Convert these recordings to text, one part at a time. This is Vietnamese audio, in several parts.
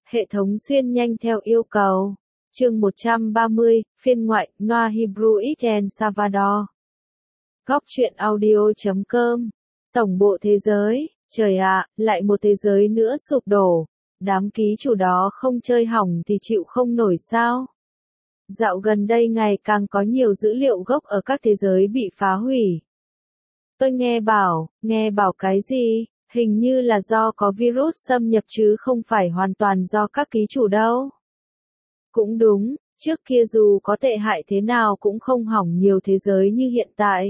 Hệ thống xuyên nhanh theo yêu cầu. Chương 130, phiên ngoại, Noa Hebrew X El Salvador. Góc truyện audio.com. Tổng bộ thế giới. Trời ạ, lại một thế giới nữa sụp đổ. Đám ký chủ đó không chơi hỏng thì chịu không nổi sao? Dạo gần đây ngày càng có nhiều dữ liệu gốc ở các thế giới bị phá hủy. Tôi nghe bảo cái gì? Hình như là do có virus xâm nhập chứ không phải hoàn toàn do các ký chủ đâu. Cũng đúng, trước kia dù có tệ hại thế nào cũng không hỏng nhiều thế giới như hiện tại.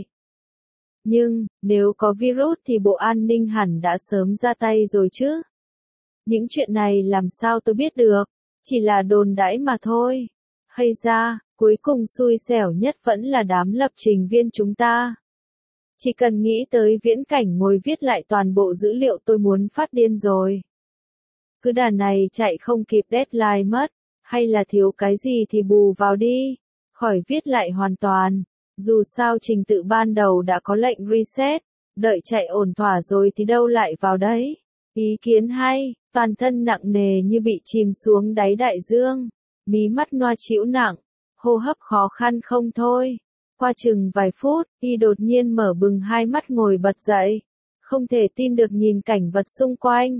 Nhưng, nếu có virus thì Bộ An ninh hẳn đã sớm ra tay rồi chứ. Những chuyện này làm sao tôi biết được, chỉ là đồn đãi mà thôi. Hay ra, cuối cùng xui xẻo nhất vẫn là đám lập trình viên chúng ta. Chỉ cần nghĩ tới viễn cảnh ngồi viết lại toàn bộ dữ liệu tôi muốn phát điên rồi. Cứ đà này chạy không kịp deadline mất, hay là thiếu cái gì thì bù vào đi, khỏi viết lại hoàn toàn. Dù sao trình tự ban đầu đã có lệnh reset, đợi chạy ổn thỏa rồi thì đâu lại vào đấy. Ý kiến hay, toàn thân nặng nề như bị chìm xuống đáy đại dương, mí mắt Noa chịu nặng, hô hấp khó khăn không thôi. Qua chừng vài phút, y đột nhiên mở bừng hai mắt ngồi bật dậy, không thể tin được nhìn cảnh vật xung quanh.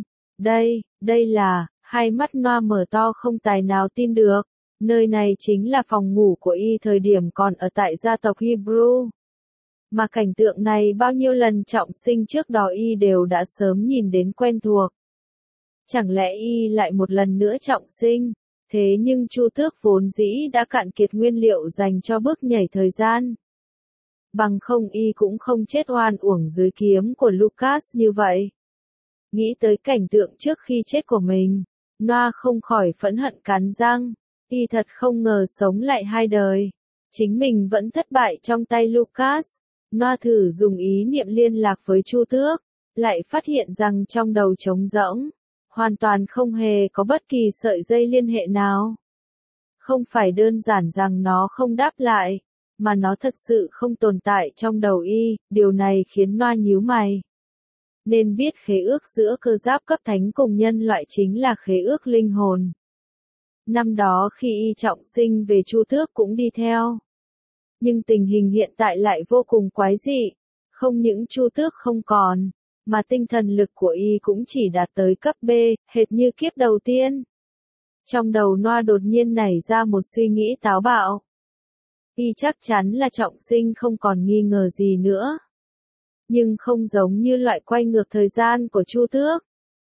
Đây là, hai mắt Noa mở to không tài nào tin được. Nơi này chính là phòng ngủ của y thời điểm còn ở tại gia tộc Hebrew. Mà cảnh tượng này bao nhiêu lần trọng sinh trước đó y đều đã sớm nhìn đến quen thuộc. Chẳng lẽ y lại một lần nữa trọng sinh? Thế nhưng Chu Tước vốn dĩ đã cạn kiệt nguyên liệu dành cho bước nhảy thời gian. Bằng không y cũng không chết oan uổng dưới kiếm của Lucas như vậy. Nghĩ tới cảnh tượng trước khi chết của mình, Noa không khỏi phẫn hận cắn răng. Y thật không ngờ sống lại hai đời. Chính mình vẫn thất bại trong tay Lucas. Noa thử dùng ý niệm liên lạc với Chu Tước, lại phát hiện rằng trong đầu trống rỗng. Hoàn toàn không hề có bất kỳ sợi dây liên hệ nào. Không phải đơn giản rằng nó không đáp lại, mà nó thật sự không tồn tại trong đầu y, điều này khiến Noa nhíu mày. Nên biết khế ước giữa cơ giáp cấp thánh cùng nhân loại chính là khế ước linh hồn. Năm đó khi y trọng sinh về Chu Tước cũng đi theo. Nhưng tình hình hiện tại lại vô cùng quái dị. Không những Chu Tước không còn, mà tinh thần lực của y cũng chỉ đạt tới cấp B, hệt như kiếp đầu tiên. Trong đầu Noa đột nhiên nảy ra một suy nghĩ táo bạo. Y chắc chắn là trọng sinh không còn nghi ngờ gì nữa. Nhưng không giống như loại quay ngược thời gian của Chu Tước.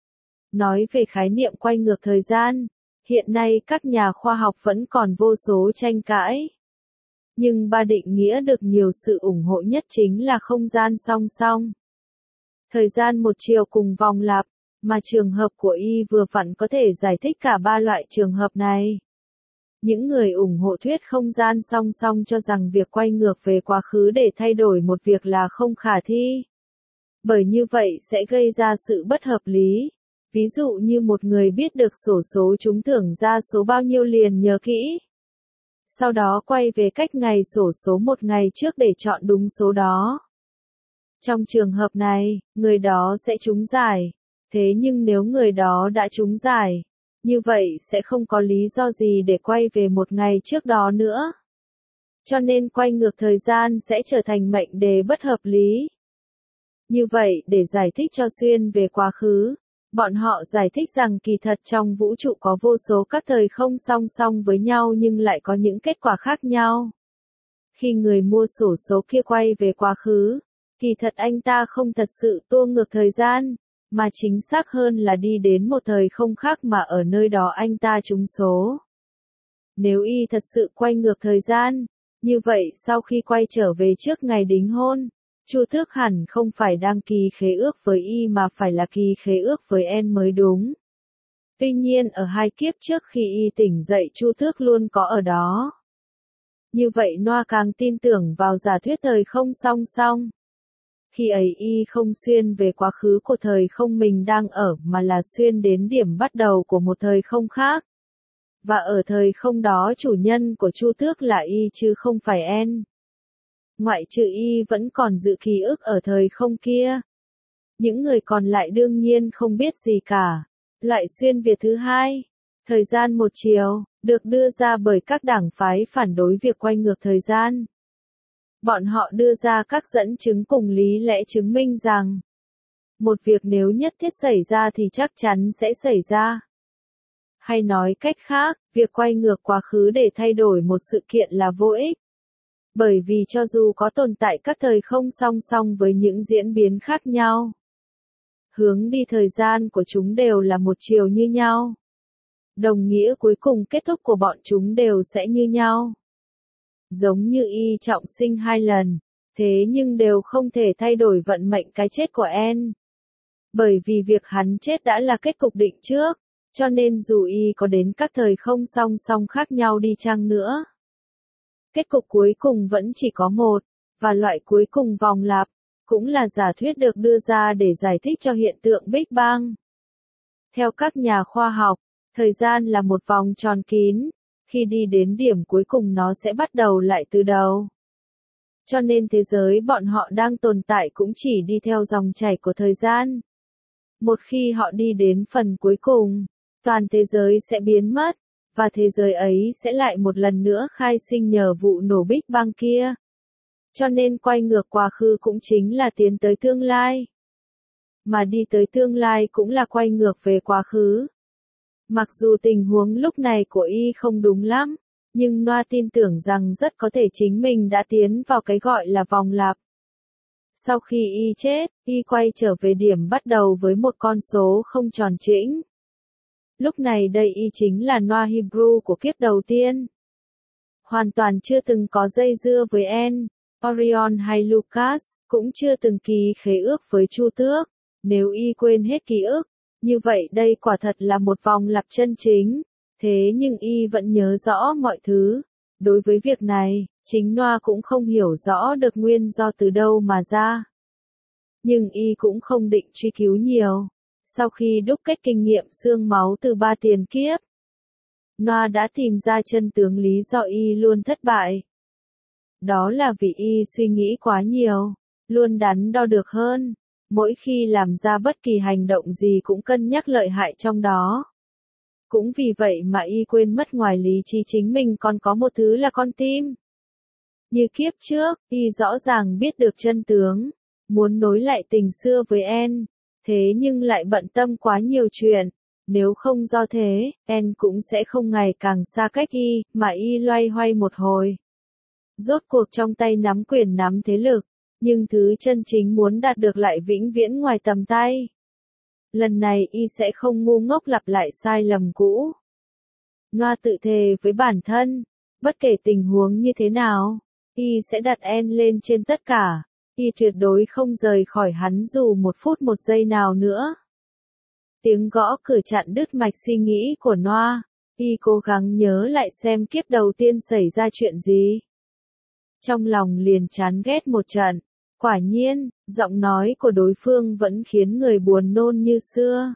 Nói về khái niệm quay ngược thời gian, hiện nay các nhà khoa học vẫn còn vô số tranh cãi. Nhưng ba định nghĩa được nhiều sự ủng hộ nhất chính là không gian song song. Thời gian một chiều cùng vòng lặp, mà trường hợp của y vừa vặn có thể giải thích cả ba loại trường hợp này. Những người ủng hộ thuyết không gian song song cho rằng việc quay ngược về quá khứ để thay đổi một việc là không khả thi. Bởi như vậy sẽ gây ra sự bất hợp lý. Ví dụ như một người biết được xổ số trúng thưởng ra số bao nhiêu liền nhớ kỹ. Sau đó quay về cách ngày xổ số một ngày trước để chọn đúng số đó. Trong trường hợp này, người đó sẽ trúng giải. Thế nhưng nếu người đó đã trúng giải, như vậy sẽ không có lý do gì để quay về một ngày trước đó nữa. Cho nên quay ngược thời gian sẽ trở thành mệnh đề bất hợp lý. Như vậy, để giải thích cho xuyên về quá khứ, bọn họ giải thích rằng kỳ thật trong vũ trụ có vô số các thời không song song với nhau nhưng lại có những kết quả khác nhau. Khi người mua xổ số kia quay về quá khứ, kỳ thật anh ta không thật sự tua ngược thời gian, mà chính xác hơn là đi đến một thời không khác mà ở nơi đó anh ta trúng số. Nếu y thật sự quay ngược thời gian, như vậy sau khi quay trở về trước ngày đính hôn, Chu Tước hẳn không phải đang ký khế ước với y mà phải là ký khế ước với En mới đúng. Tuy nhiên ở hai kiếp trước khi y tỉnh dậy Chu Tước luôn có ở đó. Như vậy Noa càng tin tưởng vào giả thuyết thời không song song. Khi ấy y không xuyên về quá khứ của thời không mình đang ở mà là xuyên đến điểm bắt đầu của một thời không khác. Và ở thời không đó chủ nhân của Chu Tước là y chứ không phải En. Ngoại trừ y vẫn còn giữ ký ức ở thời không kia. Những người còn lại đương nhiên không biết gì cả. Loại xuyên Việt thứ hai, Thời gian một chiều, được đưa ra bởi các đảng phái phản đối việc quay ngược thời gian. Bọn họ đưa ra các dẫn chứng cùng lý lẽ chứng minh rằng, một việc nếu nhất thiết xảy ra thì chắc chắn sẽ xảy ra. Hay nói cách khác, việc quay ngược quá khứ để thay đổi một sự kiện là vô ích. Bởi vì cho dù có tồn tại các thời không song song với những diễn biến khác nhau, hướng đi thời gian của chúng đều là một chiều như nhau. Đồng nghĩa cuối cùng kết thúc của bọn chúng đều sẽ như nhau. Giống như Y trọng sinh 2 lần, thế nhưng đều không thể thay đổi vận mệnh cái chết của En. Bởi vì việc hắn chết đã là kết cục định trước, cho nên dù Y có đến các thời không song song khác nhau đi chăng nữa, kết cục cuối cùng vẫn chỉ có một, và loại cuối cùng vòng lặp, cũng là giả thuyết được đưa ra để giải thích cho hiện tượng Big Bang. Theo các nhà khoa học, thời gian là một vòng tròn kín, khi đi đến điểm cuối cùng nó sẽ bắt đầu lại từ đầu. Cho nên thế giới bọn họ đang tồn tại cũng chỉ đi theo dòng chảy của thời gian. Một khi họ đi đến phần cuối cùng, toàn thế giới sẽ biến mất, và thế giới ấy sẽ lại một lần nữa khai sinh nhờ vụ nổ Big Bang kia. Cho nên quay ngược quá khứ cũng chính là tiến tới tương lai. Mà đi tới tương lai cũng là quay ngược về quá khứ. Mặc dù tình huống lúc này của Y không đúng lắm, nhưng Noa tin tưởng rằng rất có thể chính mình đã tiến vào cái gọi là vòng lặp. Sau khi Y chết, Y quay trở về điểm bắt đầu với một con số không tròn chỉnh. Lúc này đây Y chính là Noa Hebrew của kiếp đầu tiên. Hoàn toàn chưa từng có dây dưa với En, Orion hay Lucas, cũng chưa từng ký khế ước với Chu Tước. Nếu Y quên hết ký ức, như vậy đây quả thật là một vòng lặp chân chính. Thế nhưng Y vẫn nhớ rõ mọi thứ. Đối với việc này, chính Noa cũng không hiểu rõ được nguyên do từ đâu mà ra. Nhưng Y cũng không định truy cứu nhiều. Sau khi đúc kết kinh nghiệm xương máu từ 3 tiền kiếp, Noa đã tìm ra chân tướng lý do Y luôn thất bại. Đó là vì Y suy nghĩ quá nhiều, luôn đắn đo được hơn. Mỗi khi làm ra bất kỳ hành động gì cũng cân nhắc lợi hại trong đó. Cũng vì vậy mà Y quên mất ngoài lý trí chính mình còn có một thứ là con tim. Như kiếp trước, Y rõ ràng biết được chân tướng, muốn nối lại tình xưa với En, thế nhưng lại bận tâm quá nhiều chuyện. Nếu không do thế, En cũng sẽ không ngày càng xa cách Y, mà Y loay hoay một hồi. Rốt cuộc trong tay nắm quyền nắm thế lực, nhưng thứ chân chính muốn đạt được lại vĩnh viễn ngoài tầm tay. Lần này Y sẽ không ngu ngốc lặp lại sai lầm cũ. Noa tự thề với bản thân, bất kể tình huống như thế nào, Y sẽ đặt En lên trên tất cả. Y tuyệt đối không rời khỏi hắn dù 1 phút 1 giây nào nữa. Tiếng gõ cửa chặn đứt mạch suy nghĩ của Noa. Y cố gắng nhớ lại xem kiếp đầu tiên xảy ra chuyện gì. Trong lòng liền chán ghét một trận. Quả nhiên, giọng nói của đối phương vẫn khiến người buồn nôn như xưa.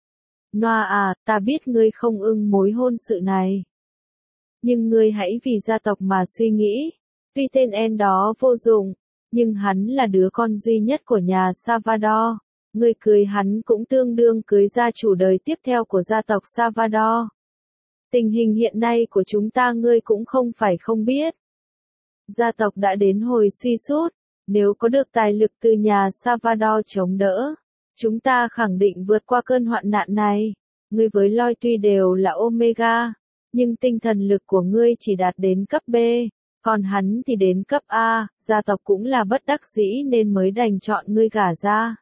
Noa à, ta biết ngươi không ưng mối hôn sự này. Nhưng ngươi hãy vì gia tộc mà suy nghĩ. Tuy tên En đó vô dụng, nhưng hắn là đứa con duy nhất của nhà Salvador. Ngươi cưới hắn cũng tương đương cưới gia chủ đời tiếp theo của gia tộc Salvador. Tình hình hiện nay của chúng ta ngươi cũng không phải không biết. Gia tộc đã đến hồi suy sút, nếu có được tài lực từ nhà Salvador chống đỡ, chúng ta khẳng định vượt qua cơn hoạn nạn này. Ngươi với Loi tuy đều là Omega, nhưng tinh thần lực của ngươi chỉ đạt đến cấp B, còn hắn thì đến cấp A, gia tộc cũng là bất đắc dĩ nên mới đành chọn ngươi gả ra.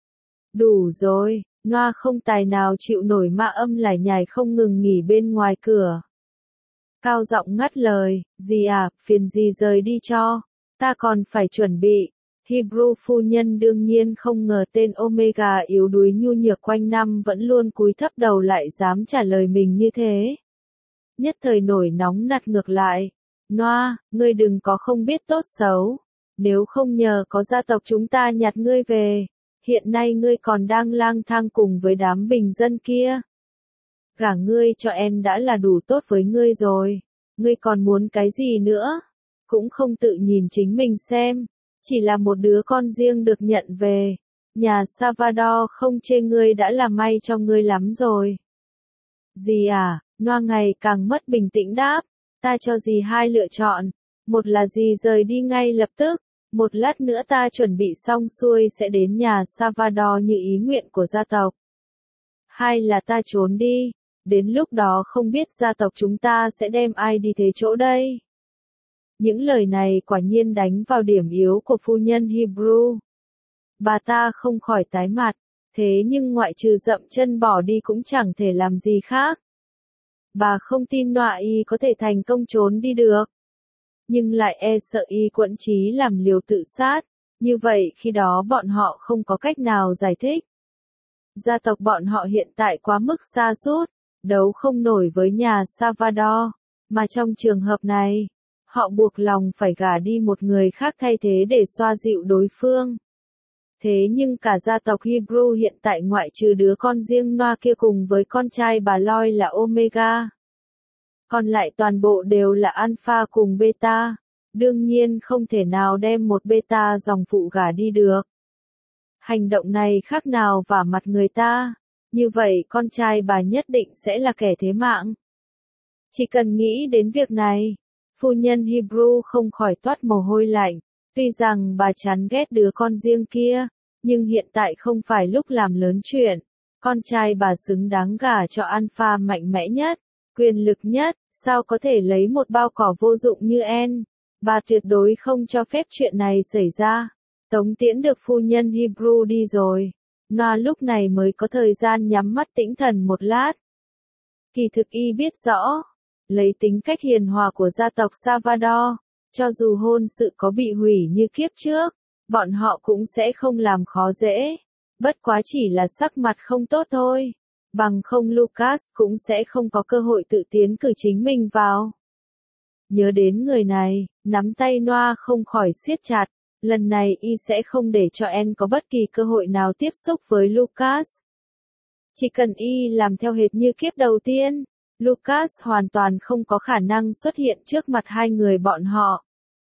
Đủ rồi, Noa không tài nào chịu nổi ma âm lải nhải không ngừng nghỉ bên ngoài cửa. Cao giọng ngắt lời, gì à, phiền gì rời đi cho, ta còn phải chuẩn bị. Hebrew phu nhân đương nhiên không ngờ tên Omega yếu đuối nhu nhược quanh năm vẫn luôn cúi thấp đầu lại dám trả lời mình như thế. Nhất thời nổi nóng nạt ngược lại. Noa, ngươi đừng có không biết tốt xấu. Nếu không nhờ có gia tộc chúng ta nhặt ngươi về, hiện nay ngươi còn đang lang thang cùng với đám bình dân kia. Gả ngươi cho En đã là đủ tốt với ngươi rồi. Ngươi còn muốn cái gì nữa? Cũng không tự nhìn chính mình xem. Chỉ là một đứa con riêng được nhận về. Nhà Salvador không chê ngươi đã là may cho ngươi lắm rồi. Gì à, Noa ngày càng mất bình tĩnh đáp, ta cho dì hai lựa chọn, một là dì rời đi ngay lập tức, một lát nữa ta chuẩn bị xong xuôi sẽ đến nhà Salvador như ý nguyện của gia tộc. Hai là ta trốn đi, đến lúc đó không biết gia tộc chúng ta sẽ đem ai đi thế chỗ đây. Những lời này quả nhiên đánh vào điểm yếu của phu nhân Hebrew. Bà ta không khỏi tái mặt, thế nhưng ngoại trừ dậm chân bỏ đi cũng chẳng thể làm gì khác. Bà không tin Noa y có thể thành công trốn đi được. Nhưng lại e sợ y quẫn chí làm liều tự sát, như vậy khi đó bọn họ không có cách nào giải thích. Gia tộc bọn họ hiện tại quá mức sa sút, đấu không nổi với nhà Salvador, mà trong trường hợp này, họ buộc lòng phải gả đi một người khác thay thế để xoa dịu đối phương. Thế nhưng cả gia tộc Hebrew hiện tại ngoại trừ đứa con riêng Noa kia cùng với con trai bà Loi là Omega. Còn lại toàn bộ đều là Alpha cùng Beta, đương nhiên không thể nào đem một Beta dòng phụ gả đi được. Hành động này khác nào vả mặt người ta, như vậy con trai bà nhất định sẽ là kẻ thế mạng. Chỉ cần nghĩ đến việc này, phu nhân Hebrew không khỏi toát mồ hôi lạnh, tuy rằng bà chán ghét đứa con riêng kia, nhưng hiện tại không phải lúc làm lớn chuyện, con trai bà xứng đáng gả cho Alpha mạnh mẽ nhất, quyền lực nhất, sao có thể lấy một bao cỏ vô dụng như En, bà tuyệt đối không cho phép chuyện này xảy ra. Tống tiễn được phu nhân Hebrew đi rồi, Noa lúc này mới có thời gian nhắm mắt tĩnh thần một lát. Kỳ thực y biết rõ, lấy tính cách hiền hòa của gia tộc Salvador, cho dù hôn sự có bị hủy như kiếp trước, bọn họ cũng sẽ không làm khó dễ, bất quá chỉ là sắc mặt không tốt thôi, bằng không Lucas cũng sẽ không có cơ hội tự tiến cử chính mình vào. Nhớ đến người này, nắm tay Noa không khỏi siết chặt. Lần này y sẽ không để cho En có bất kỳ cơ hội nào tiếp xúc với Lucas. Chỉ cần y làm theo hệt như kiếp đầu tiên, Lucas hoàn toàn không có khả năng xuất hiện trước mặt hai người bọn họ.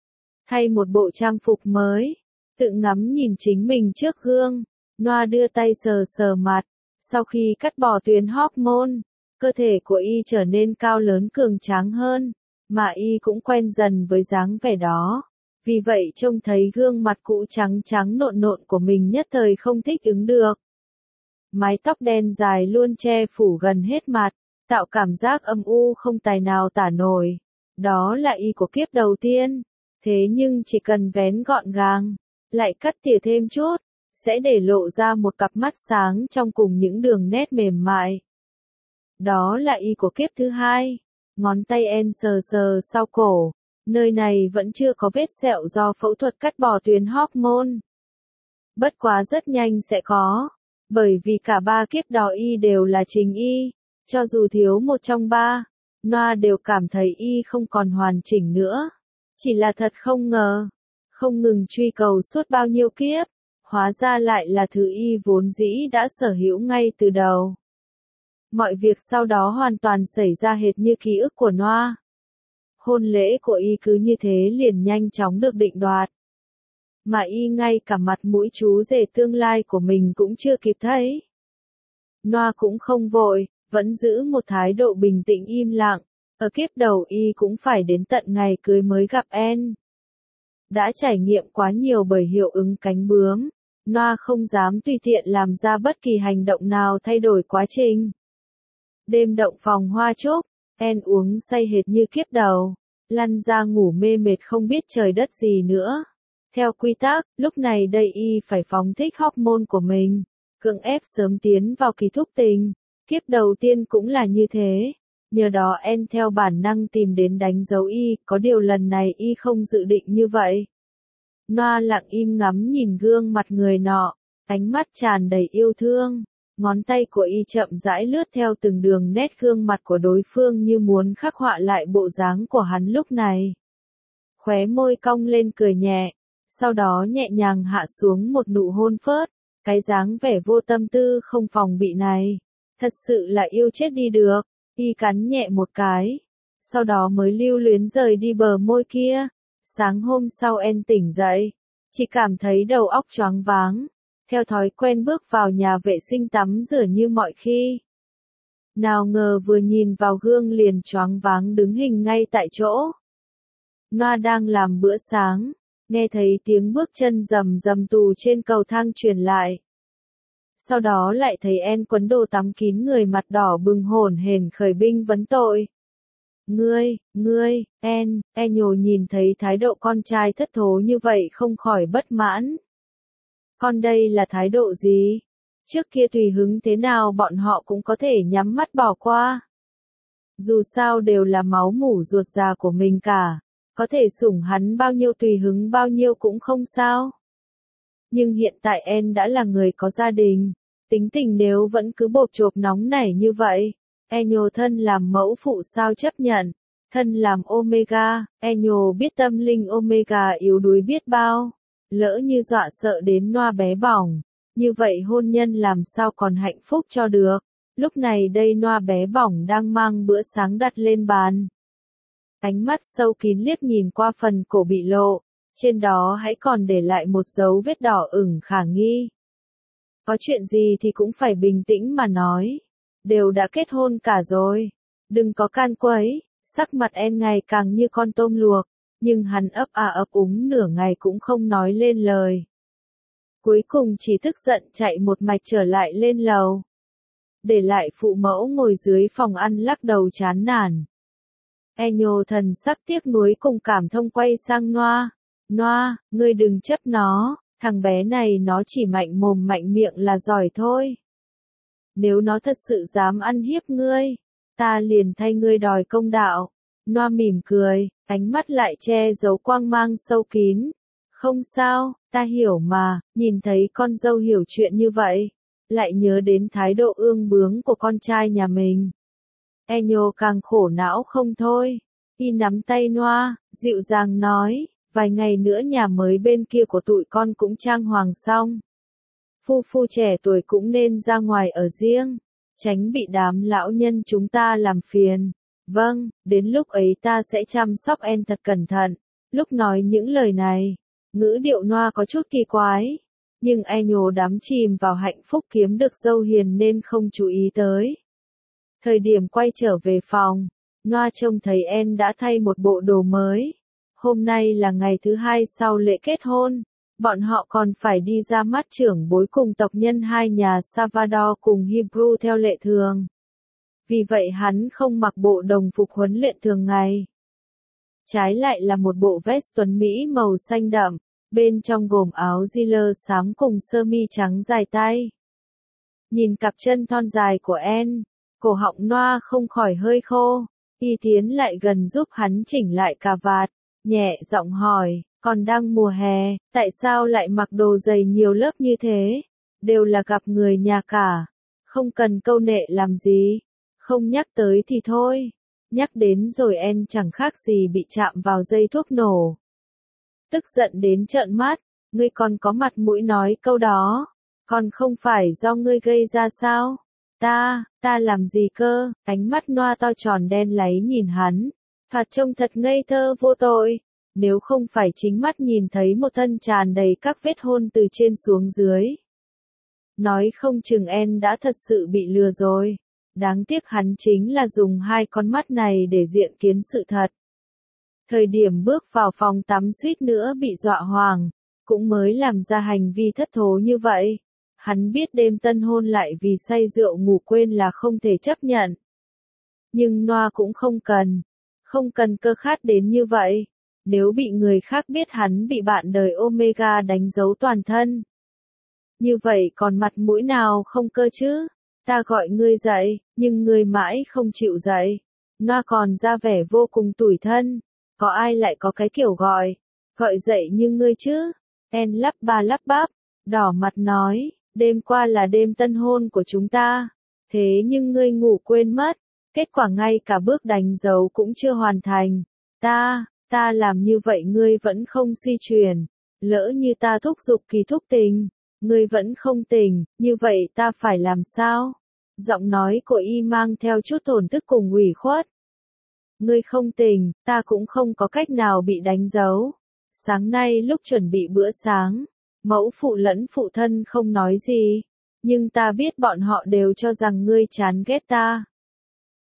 Thay một bộ trang phục mới, tự ngắm nhìn chính mình trước gương, Noa đưa tay sờ sờ mặt, sau khi cắt bỏ tuyến hormone, cơ thể của y trở nên cao lớn cường tráng hơn, mà y cũng quen dần với dáng vẻ đó. Vì vậy trông thấy gương mặt cũ trắng trắng nộn nộn của mình nhất thời không thích ứng được. Mái tóc đen dài luôn che phủ gần hết mặt, tạo cảm giác âm u không tài nào tả nổi. Đó là y của kiếp đầu tiên. Thế nhưng chỉ cần vén gọn gàng, lại cắt tỉa thêm chút, sẽ để lộ ra một cặp mắt sáng trong cùng những đường nét mềm mại. Đó là y của kiếp thứ hai. Ngón tay En sờ sờ sau cổ. Nơi này vẫn chưa có vết sẹo do phẫu thuật cắt bỏ tuyến hormone. Bất quá rất nhanh sẽ có, bởi vì cả ba kiếp đó y đều là chính y, cho dù thiếu một trong ba, Noa đều cảm thấy y không còn hoàn chỉnh nữa. Chỉ là thật không ngờ, không ngừng truy cầu suốt bao nhiêu kiếp, hóa ra lại là thứ y vốn dĩ đã sở hữu ngay từ đầu. Mọi việc sau đó hoàn toàn xảy ra hệt như ký ức của Noa. Hôn lễ của y cứ như thế liền nhanh chóng được định đoạt. Mà y ngay cả mặt mũi chú rể tương lai của mình cũng chưa kịp thấy. Noa cũng không vội, vẫn giữ một thái độ bình tĩnh im lặng, ở kiếp đầu y cũng phải đến tận ngày cưới mới gặp En. Đã trải nghiệm quá nhiều bởi hiệu ứng cánh bướm, Noa không dám tùy tiện làm ra bất kỳ hành động nào thay đổi quá trình. Đêm động phòng hoa trúc, En uống say hệt như kiếp đầu, lăn ra ngủ mê mệt không biết trời đất gì nữa. Theo quy tắc, lúc này đây y phải phóng thích hormone của mình, cưỡng ép sớm tiến vào kỳ thúc tình. Kiếp đầu tiên cũng là như thế. Nhờ đó En theo bản năng tìm đến đánh dấu y, có điều lần này y không dự định như vậy. Noa lặng im ngắm nhìn gương mặt người nọ, ánh mắt tràn đầy yêu thương. Ngón tay của y chậm rãi lướt theo từng đường nét gương mặt của đối phương như muốn khắc họa lại bộ dáng của hắn lúc này. Khóe môi cong lên cười nhẹ, sau đó nhẹ nhàng hạ xuống một nụ hôn phớt, cái dáng vẻ vô tâm tư không phòng bị này. Thật sự là yêu chết đi được, y cắn nhẹ một cái, sau đó mới lưu luyến rời đi bờ môi kia. Sáng hôm sau En tỉnh dậy, chỉ cảm thấy đầu óc choáng váng. Theo thói quen bước vào nhà vệ sinh tắm rửa như mọi khi. Nào ngờ vừa nhìn vào gương liền choáng váng đứng hình ngay tại chỗ. Noa đang làm bữa sáng, nghe thấy tiếng bước chân rầm rầm từ trên cầu thang truyền lại. Sau đó lại thấy En quấn đồ tắm kín người mặt đỏ bừng hổn hển khởi binh vấn tội. Ngươi, Enyo nhìn thấy thái độ con trai thất thố như vậy không khỏi bất mãn. Con đây là thái độ gì? Trước kia tùy hứng thế nào bọn họ cũng có thể nhắm mắt bỏ qua. Dù sao đều là máu mủ ruột già của mình cả, có thể sủng hắn bao nhiêu tùy hứng bao nhiêu cũng không sao. Nhưng hiện tại En đã là người có gia đình, tính tình nếu vẫn cứ bộp chộp nóng nảy như vậy, Enyo thân làm mẫu phụ sao chấp nhận, thân làm Omega, Enyo biết tâm linh Omega yếu đuối biết bao, lỡ như dọa sợ đến Noa bé bỏng, như vậy hôn nhân làm sao còn hạnh phúc cho được. Lúc này đây Noa bé bỏng đang mang bữa sáng đặt lên bàn. Ánh mắt sâu kín liếc nhìn qua phần cổ bị lộ, trên đó hãy còn để lại một dấu vết đỏ ửng khả nghi. Có chuyện gì thì cũng phải bình tĩnh mà nói. Đều đã kết hôn cả rồi. Đừng có can quấy. Sắc mặt En ngày càng như con tôm luộc. Nhưng hắn ấp ấp úng nửa ngày cũng không nói lên lời. Cuối cùng chỉ tức giận chạy một mạch trở lại lên lầu. Để lại phụ mẫu ngồi dưới phòng ăn lắc đầu chán nản. Enyo thần sắc tiếc nuối cùng cảm thông quay sang Noa. Noa, ngươi đừng chấp nó. Thằng bé này nó chỉ mạnh mồm mạnh miệng là giỏi thôi. Nếu nó thật sự dám ăn hiếp ngươi, ta liền thay ngươi đòi công đạo. Noa mỉm cười, ánh mắt lại che giấu quang mang sâu kín. Không sao, ta hiểu mà, nhìn thấy con dâu hiểu chuyện như vậy, lại nhớ đến thái độ ương bướng của con trai nhà mình. Enyo càng khổ não không thôi. Y nắm tay Noa, dịu dàng nói. Vài ngày nữa nhà mới bên kia của tụi con cũng trang hoàng xong. Phu trẻ tuổi cũng nên ra ngoài ở riêng, tránh bị đám lão nhân chúng ta làm phiền. Vâng, đến lúc ấy ta sẽ chăm sóc En thật cẩn thận. Lúc nói những lời này, ngữ điệu Noa có chút kỳ quái, nhưng Enyo đắm chìm vào hạnh phúc kiếm được dâu hiền nên không chú ý tới. Thời điểm quay trở về phòng, Noa trông thấy En đã thay một bộ đồ mới. Hôm nay là ngày thứ 2 sau lễ kết hôn, bọn họ còn phải đi ra mắt trưởng bối cùng tộc nhân hai nhà Salvador cùng Hebrew theo lệ thường. Vì vậy hắn không mặc bộ đồng phục huấn luyện thường ngày. Trái lại là một bộ vest tuấn Mỹ màu xanh đậm, bên trong gồm áo jean xám cùng sơ mi trắng dài tay. Nhìn cặp chân thon dài của En, cổ họng Noa không khỏi hơi khô, y tiến lại gần giúp hắn chỉnh lại cà vạt. Nhẹ giọng hỏi, còn đang mùa hè, tại sao lại mặc đồ dày nhiều lớp như thế? Đều là gặp người nhà cả. Không cần câu nệ làm gì. Không nhắc tới thì thôi. Nhắc đến rồi En chẳng khác gì bị chạm vào dây thuốc nổ. Tức giận đến trợn mắt, ngươi còn có mặt mũi nói câu đó. Còn không phải do ngươi gây ra sao? Ta làm gì cơ? Ánh mắt Noa to tròn đen láy nhìn hắn. Thoạt trông thật ngây thơ vô tội, nếu không phải chính mắt nhìn thấy một thân tràn đầy các vết hôn từ trên xuống dưới. Nói không chừng En đã thật sự bị lừa rồi, đáng tiếc hắn chính là dùng hai con mắt này để diện kiến sự thật. Thời điểm bước vào phòng tắm suýt nữa bị dọa hoảng, cũng mới làm ra hành vi thất thố như vậy. Hắn biết đêm tân hôn lại vì say rượu ngủ quên là không thể chấp nhận. Nhưng Noa cũng không cần cơ khát đến như vậy. Nếu bị người khác biết hắn bị bạn đời Omega đánh dấu toàn thân. Như vậy còn mặt mũi nào không cơ chứ? Ta gọi ngươi dậy, nhưng ngươi mãi không chịu dậy. Noa còn ra vẻ vô cùng tủi thân. Có ai lại có cái kiểu gọi dậy như ngươi chứ? En lắp ba lắp bắp, đỏ mặt nói, đêm qua là đêm tân hôn của chúng ta. Thế nhưng ngươi ngủ quên mất. Kết quả ngay cả bước đánh dấu cũng chưa hoàn thành. Ta làm như vậy ngươi vẫn không suy chuyển. Lỡ như ta thúc giục kỳ thúc tình, ngươi vẫn không tình, như vậy ta phải làm sao? Giọng nói của y mang theo chút thổn thức cùng ủy khuất. Ngươi không tình, ta cũng không có cách nào bị đánh dấu. Sáng nay lúc chuẩn bị bữa sáng, mẫu phụ lẫn phụ thân không nói gì. Nhưng ta biết bọn họ đều cho rằng ngươi chán ghét ta.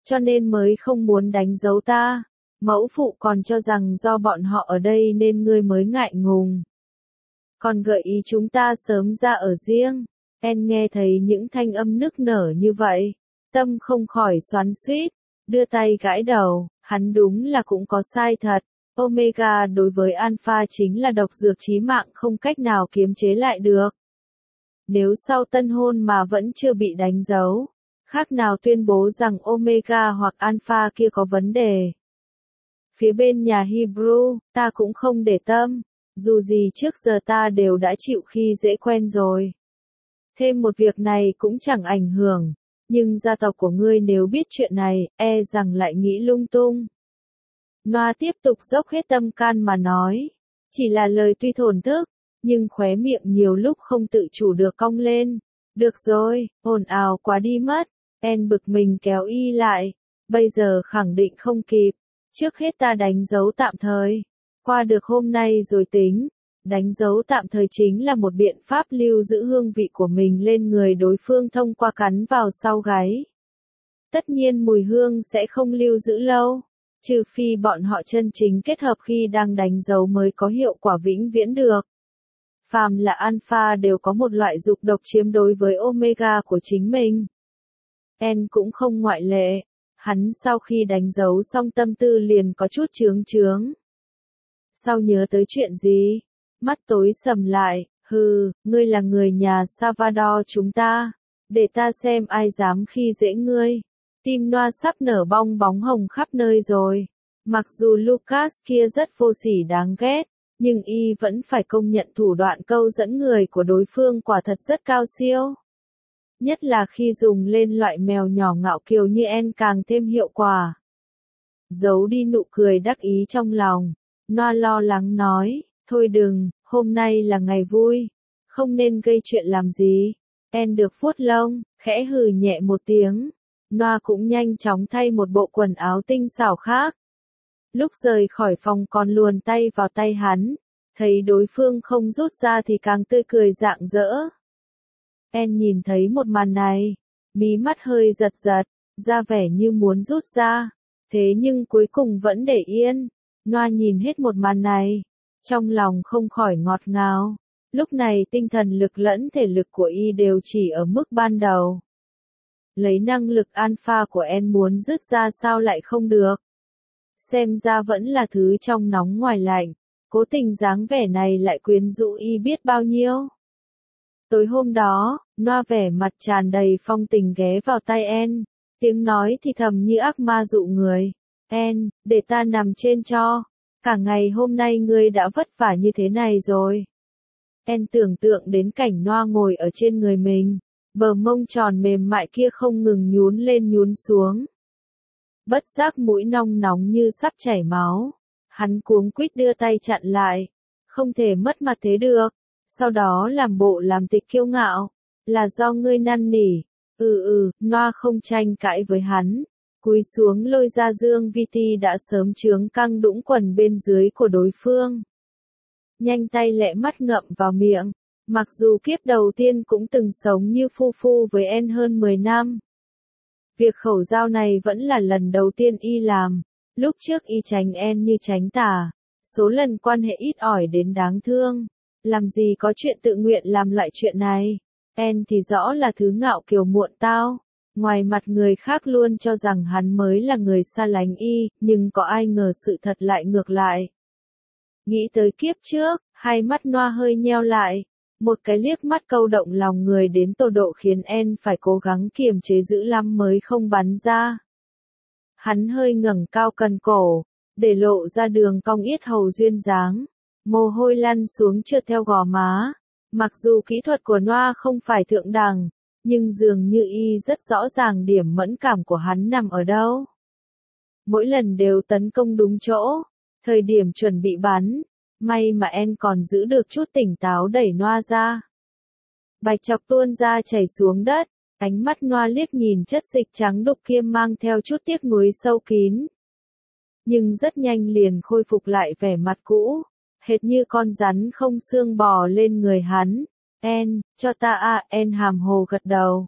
cho nên mới không muốn đánh dấu ta. Mẫu phụ còn cho rằng do bọn họ ở đây nên ngươi mới ngại ngùng. Còn gợi ý chúng ta sớm ra ở riêng. En nghe thấy những thanh âm nức nở như vậy, tâm không khỏi xoắn xuýt, đưa tay gãi đầu, hắn đúng là cũng có sai thật. Omega đối với Alpha chính là độc dược chí mạng không cách nào kiềm chế lại được. Nếu sau tân hôn mà vẫn chưa bị đánh dấu, khác nào tuyên bố rằng Omega hoặc Alpha kia có vấn đề. Phía bên nhà Hebrew, ta cũng không để tâm, dù gì trước giờ ta đều đã chịu khi dễ quen rồi. Thêm một việc này cũng chẳng ảnh hưởng, nhưng gia tộc của ngươi nếu biết chuyện này, e rằng lại nghĩ lung tung. Noa tiếp tục dốc hết tâm can mà nói, chỉ là lời tuy thổn thức, nhưng khóe miệng nhiều lúc không tự chủ được cong lên. Được rồi, ồn ào quá đi mất. En bực mình kéo y lại, bây giờ khẳng định không kịp. Trước hết ta đánh dấu tạm thời. Qua được hôm nay rồi tính. Đánh dấu tạm thời chính là một biện pháp lưu giữ hương vị của mình lên người đối phương thông qua cắn vào sau gáy. Tất nhiên mùi hương sẽ không lưu giữ lâu, trừ phi bọn họ chân chính kết hợp khi đang đánh dấu mới có hiệu quả vĩnh viễn được. Phàm là Alpha đều có một loại dục độc chiếm đối với Omega của chính mình. En cũng không ngoại lệ, hắn sau khi đánh dấu xong tâm tư liền có chút chướng chướng. Sau nhớ tới chuyện gì? Mắt tối sầm lại, hừ, ngươi là người nhà Salvador chúng ta, để ta xem ai dám khi dễ ngươi. Tim Noa sắp nở bong bóng hồng khắp nơi rồi. Mặc dù Lucas kia rất vô sỉ đáng ghét, nhưng y vẫn phải công nhận thủ đoạn câu dẫn người của đối phương quả thật rất cao siêu. Nhất là khi dùng lên loại mèo nhỏ ngạo kiều như En càng thêm hiệu quả. Giấu đi nụ cười đắc ý trong lòng, Noa lo lắng nói, thôi đừng, hôm nay là ngày vui, không nên gây chuyện làm gì. En được vuốt lông, khẽ hừ nhẹ một tiếng. Noa cũng nhanh chóng thay một bộ quần áo tinh xảo khác. Lúc rời khỏi phòng còn luồn tay vào tay hắn, thấy đối phương không rút ra thì càng tươi cười rạng rỡ. En nhìn thấy một màn này, mí mắt hơi giật giật, ra vẻ như muốn rút ra, thế nhưng cuối cùng vẫn để yên. Noa nhìn hết một màn này, trong lòng không khỏi ngọt ngào. Lúc này tinh thần lực lẫn thể lực của y đều chỉ ở mức ban đầu. Lấy năng lực alpha của En muốn dứt ra sao lại không được. Xem ra vẫn là thứ trong nóng ngoài lạnh, cố tình dáng vẻ này lại quyến rũ y biết bao nhiêu. Tối hôm đó, Noa vẻ mặt tràn đầy phong tình ghé vào tai En, tiếng nói thì thầm như ác ma dụ người. En, để ta nằm trên cho, cả ngày hôm nay ngươi đã vất vả như thế này rồi. En tưởng tượng đến cảnh Noa ngồi ở trên người mình, bờ mông tròn mềm mại kia không ngừng nhún lên nhún xuống. Bất giác mũi nong nóng như sắp chảy máu, hắn cuống quýt đưa tay chặn lại, không thể mất mặt thế được, sau đó làm bộ làm tịch kiêu ngạo, là do ngươi năn nỉ. Noa không tranh cãi với hắn, cúi xuống lôi ra dương viti đã sớm chướng căng đũng quần bên dưới của đối phương. Nhanh tay lẹ mắt ngậm vào miệng, mặc dù kiếp đầu tiên cũng từng sống như phu phu với En hơn 10 năm. Việc khẩu giao này vẫn là lần đầu tiên y làm, lúc trước y tránh En như tránh tà, số lần quan hệ ít ỏi đến đáng thương, làm gì có chuyện tự nguyện làm loại chuyện này. En thì rõ là thứ ngạo kiều muộn tao, ngoài mặt người khác luôn cho rằng hắn mới là người xa lánh y, nhưng có ai ngờ sự thật lại ngược lại. Nghĩ tới kiếp trước, hai mắt Noa hơi nheo lại, một cái liếc mắt câu động lòng người đến tột độ khiến En phải cố gắng kiềm chế dữ lắm mới không bắn ra. Hắn hơi ngẩng cao cần cổ, để lộ ra đường cong yết hầu duyên dáng, mồ hôi lăn xuống trượt theo gò má. Mặc dù kỹ thuật của Noa không phải thượng đẳng, nhưng dường như y rất rõ ràng điểm mẫn cảm của hắn nằm ở đâu. Mỗi lần đều tấn công đúng chỗ, thời điểm chuẩn bị bắn, may mà En còn giữ được chút tỉnh táo đẩy Noa ra. Bạch chọc tuôn ra chảy xuống đất, ánh mắt Noa liếc nhìn chất dịch trắng đục kia mang theo chút tiếc nuối sâu kín. Nhưng rất nhanh liền khôi phục lại vẻ mặt cũ, hệt như con rắn không xương bò lên người hắn. En, cho ta En hàm hồ gật đầu,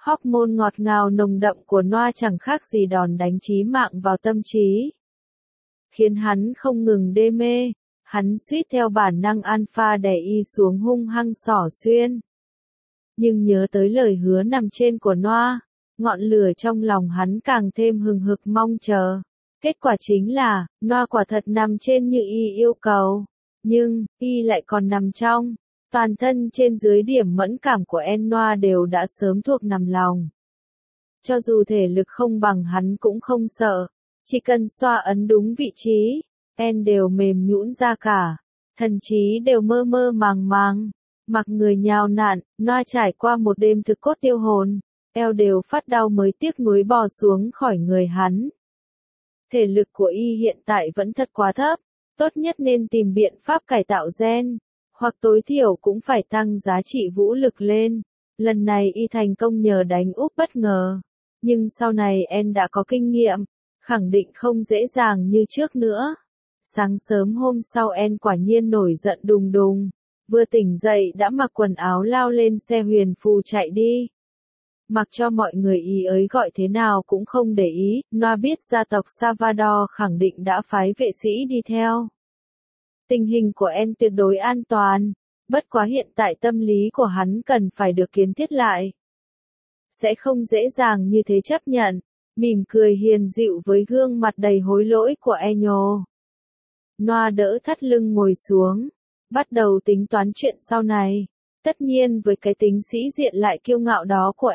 Hormone ngọt ngào nồng đậm của Noah chẳng khác gì đòn đánh chí mạng vào tâm trí, khiến hắn không ngừng đê mê. Hắn suýt theo bản năng alpha đè y xuống hung hăng xỏ xuyên. Nhưng nhớ tới lời hứa nằm trên của Noah, ngọn lửa trong lòng hắn càng thêm hừng hực mong chờ. Kết quả chính là, Noah quả thật nằm trên như y yêu cầu. Nhưng, y lại còn nằm trong. Toàn thân trên dưới điểm mẫn cảm của Noah đều đã sớm thuộc nằm lòng. Cho dù thể lực không bằng hắn cũng không sợ. Chỉ cần xoa ấn đúng vị trí, đều mềm nhũn ra cả. Thần trí đều mơ mơ màng màng. Mặc người nhào nặn, Noah trải qua một đêm thực cốt tiêu hồn. Eo đều phát đau mới tiếc nuối bò xuống khỏi người hắn. Thể lực của y hiện tại vẫn thật quá thấp. Tốt nhất nên tìm biện pháp cải tạo gen. Hoặc tối thiểu cũng phải tăng giá trị vũ lực lên. Lần này y thành công nhờ đánh úp bất ngờ. Nhưng sau này đã có kinh nghiệm. Khẳng định không dễ dàng như trước nữa. Sáng sớm hôm sau quả nhiên nổi giận đùng đùng. Vừa tỉnh dậy đã mặc quần áo lao lên xe huyền phù chạy đi. Mặc cho mọi người ý ấy gọi thế nào cũng không để ý, Noah biết gia tộc Salvador khẳng định đã phái vệ sĩ đi theo. Tình hình của tuyệt đối an toàn, bất quá hiện tại tâm lý của hắn cần phải được kiến thiết lại. Sẽ không dễ dàng như thế chấp nhận, mỉm cười hiền dịu với gương mặt đầy hối lỗi của Enyo. Noah đỡ thắt lưng ngồi xuống, bắt đầu tính toán chuyện sau này. Tất nhiên với cái tính sĩ diện lại kiêu ngạo đó của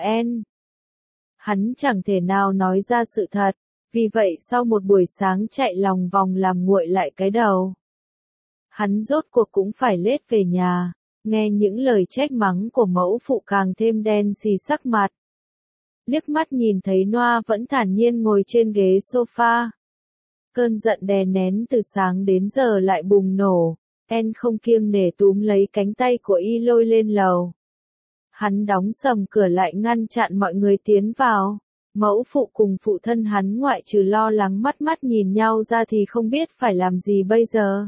hắn chẳng thể nào nói ra sự thật, vì vậy sau một buổi sáng chạy lòng vòng làm nguội lại cái đầu. Hắn rốt cuộc cũng phải lết về nhà, nghe những lời trách mắng của mẫu phụ càng thêm đen xì sắc mặt. Liếc mắt nhìn thấy Noah vẫn thản nhiên ngồi trên ghế sofa. Cơn giận đè nén từ sáng đến giờ lại bùng nổ. Không kiêng nể túm lấy cánh tay của y lôi lên lầu. Hắn đóng sầm cửa lại ngăn chặn mọi người tiến vào. Mẫu phụ cùng phụ thân hắn ngoại trừ lo lắng mắt nhìn nhau ra thì không biết phải làm gì bây giờ.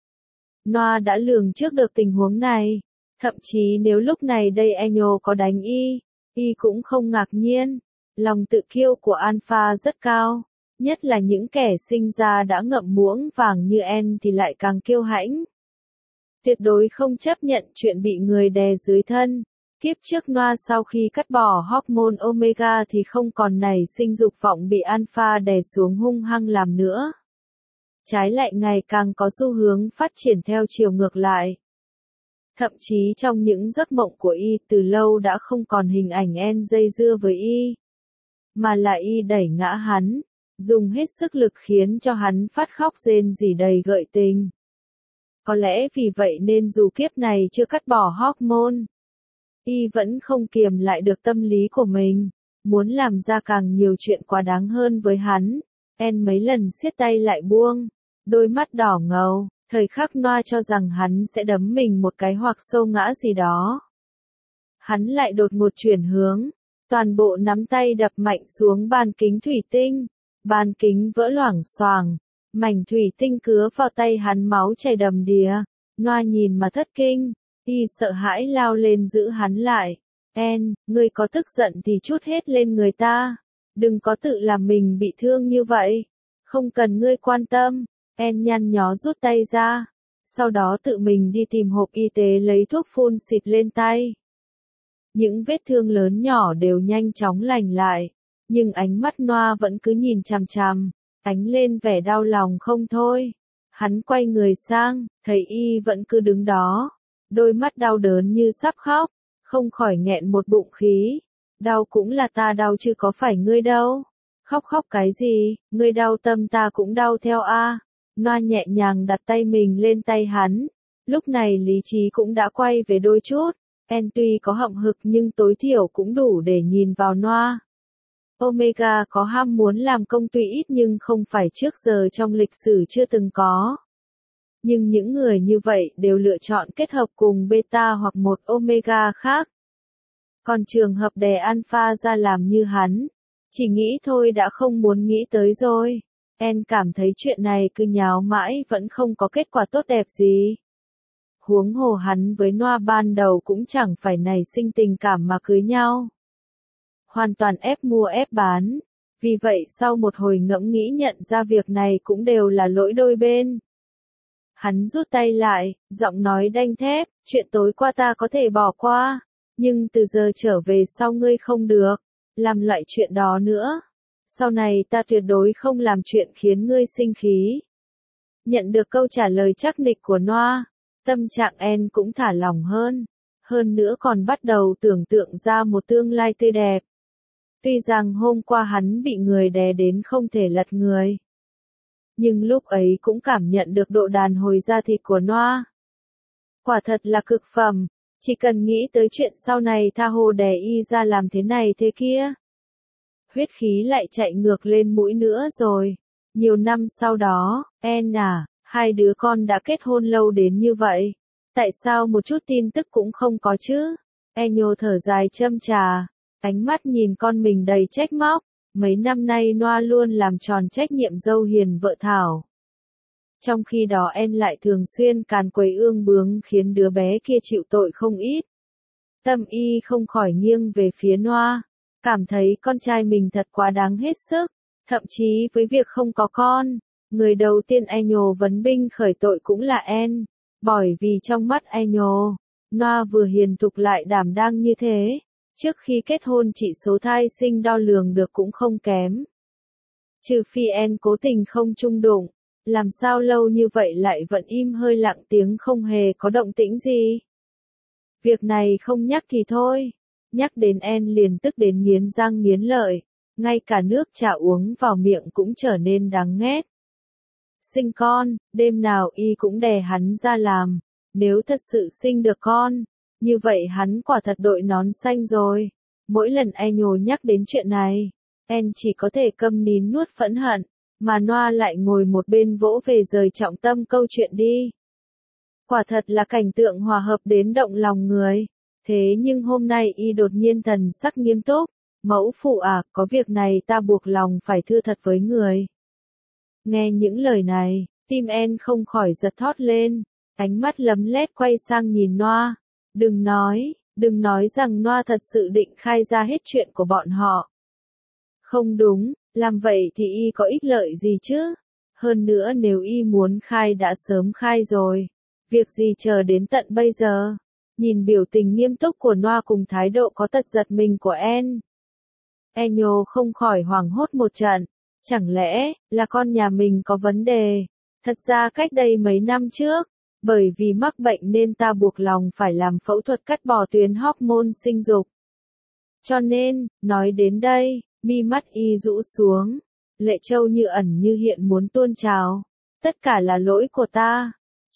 Noah đã lường trước được tình huống này. Thậm chí nếu lúc này đây Enyo có đánh y cũng không ngạc nhiên. Lòng tự kiêu của Alpha rất cao. Nhất là những kẻ sinh ra đã ngậm muỗng vàng như thì lại càng kiêu hãnh. Tuyệt đối không chấp nhận chuyện bị người đè dưới thân. Kiếp trước Noah sau khi cắt bỏ hormone omega thì không còn nảy sinh dục vọng bị alpha đè xuống hung hăng làm nữa. Trái lại ngày càng có xu hướng phát triển theo chiều ngược lại. Thậm chí trong những giấc mộng của từ lâu đã không còn hình ảnh dây dưa với mà là đẩy ngã hắn, dùng hết sức lực khiến cho hắn phát khóc rên rỉ đầy gợi tình. Có lẽ vì vậy nên dù kiếp này chưa cắt bỏ hormone, vẫn không kiềm lại được tâm lý của mình, muốn làm ra càng nhiều chuyện quá đáng hơn với hắn. Mấy lần siết tay lại buông, đôi mắt đỏ ngầu, thời khắc Noah cho rằng hắn sẽ đấm mình một cái hoặc xô ngã gì đó. Hắn lại đột ngột chuyển hướng, toàn bộ nắm tay đập mạnh xuống bàn kính thủy tinh, bàn kính vỡ loảng xoảng. Mảnh thủy tinh cứa vào tay hắn máu chảy đầm đìa. Noah nhìn mà thất kinh, sợ hãi lao lên giữ hắn lại. Ngươi có tức giận thì trút hết lên người ta. Đừng có tự làm mình bị thương như vậy. Không cần ngươi quan tâm. Nhăn nhó rút tay ra. Sau đó tự mình đi tìm hộp y tế lấy thuốc phun xịt lên tay. Những vết thương lớn nhỏ đều nhanh chóng lành lại. Nhưng ánh mắt Noah vẫn cứ nhìn chằm chằm. Ánh lên vẻ đau lòng không thôi. Hắn quay người sang, thấy vẫn cứ đứng đó. Đôi mắt đau đớn như sắp khóc, không khỏi nghẹn một bụng khí. Đau cũng là ta đau chứ có phải ngươi đâu. Khóc cái gì, ngươi đau tâm ta cũng đau theo Noah nhẹ nhàng đặt tay mình lên tay hắn. Lúc này lý trí cũng đã quay về đôi chút. Tuy có hậm hực nhưng tối thiểu cũng đủ để nhìn vào Noah. Omega có ham muốn làm công tuy ít nhưng không phải trước giờ trong lịch sử chưa từng có. Nhưng những người như vậy đều lựa chọn kết hợp cùng beta hoặc một omega khác. Còn trường hợp đè alpha ra làm như hắn, chỉ nghĩ thôi đã không muốn nghĩ tới rồi. Cảm thấy chuyện này cứ nháo mãi vẫn không có kết quả tốt đẹp gì. Huống hồ hắn với Noah ban đầu cũng chẳng phải nảy sinh tình cảm mà cưới nhau. hoàn toàn ép mua ép bán. Vì vậy sau một hồi ngẫm nghĩ nhận ra việc này cũng đều là lỗi đôi bên. Hắn rút tay lại, giọng nói đanh thép, chuyện tối qua ta có thể bỏ qua, nhưng từ giờ trở về sau ngươi không được làm loại chuyện đó nữa. Sau này ta tuyệt đối không làm chuyện khiến ngươi sinh khí. Nhận được câu trả lời chắc nịch của Noa, tâm trạng En cũng thả lỏng hơn. Hơn nữa còn bắt đầu tưởng tượng ra một tương lai tươi đẹp. Tuy rằng hôm qua hắn bị người đè đến không thể lật người. Nhưng lúc ấy cũng cảm nhận được độ đàn hồi da thịt của Noa. Quả thật là cực phẩm, chỉ cần nghĩ tới chuyện sau này tha hồ đè y ra làm thế này thế kia. Huyết khí lại chạy ngược lên mũi nữa rồi. Nhiều năm sau đó, En à, hai đứa con đã kết hôn lâu đến như vậy. Tại sao một chút tin tức cũng không có chứ? Enyo thở dài châm trà, ánh mắt nhìn con mình đầy trách móc. Mấy năm nay Noa luôn làm tròn trách nhiệm dâu hiền vợ Thảo. Trong khi đó En lại thường xuyên càn quấy ương bướng khiến đứa bé kia chịu tội không ít. Tâm y không khỏi nghiêng về phía Noa, cảm thấy con trai mình thật quá đáng hết sức. Thậm chí với việc không có con, người đầu tiên Enyo vấn binh khởi tội cũng là En. Bởi vì trong mắt Enyo, Noa vừa hiền thục lại đảm đang như thế. Trước khi kết hôn chỉ số thai sinh đo lường được cũng không kém. Trừ phi En cố tình không chung đụng, làm sao lâu như vậy lại vẫn im hơi lặng tiếng không hề có động tĩnh gì. Việc này không nhắc thì thôi, nhắc đến En liền tức đến nghiến răng nghiến lợi, ngay cả nước trà uống vào miệng cũng trở nên đắng nghét. Sinh con, đêm nào y cũng đè hắn ra làm, nếu thật sự sinh được con, như vậy hắn quả thật đội nón xanh rồi. Mỗi lần Enyo nhắc đến chuyện này, En chỉ có thể câm nín nuốt phẫn hận, mà Noa lại ngồi một bên vỗ về rời trọng tâm câu chuyện đi. Quả thật là cảnh tượng hòa hợp đến động lòng người. Thế nhưng hôm nay y đột nhiên thần sắc nghiêm túc. Mẫu phụ à, có việc này ta buộc lòng phải thưa thật với người. Nghe những lời này, tim En không khỏi giật thót lên, ánh mắt lấm lét quay sang nhìn Noa. Đừng nói rằng Noa thật sự định khai ra hết chuyện của bọn họ. Không đúng, làm vậy thì y có ích lợi gì chứ? Hơn nữa nếu y muốn khai đã sớm khai rồi. Việc gì chờ đến tận bây giờ? Nhìn biểu tình nghiêm túc của Noa cùng thái độ có tật giật mình của En. Enyo không khỏi hoảng hốt một trận. Chẳng lẽ là con nhà mình có vấn đề? Thật ra cách đây mấy năm trước, bởi vì mắc bệnh nên ta buộc lòng phải làm phẫu thuật cắt bỏ tuyến hormone sinh dục. Cho nên, nói đến đây, mi mắt y rũ xuống, lệ trâu như ẩn như hiện muốn tuôn trào. Tất cả là lỗi của ta.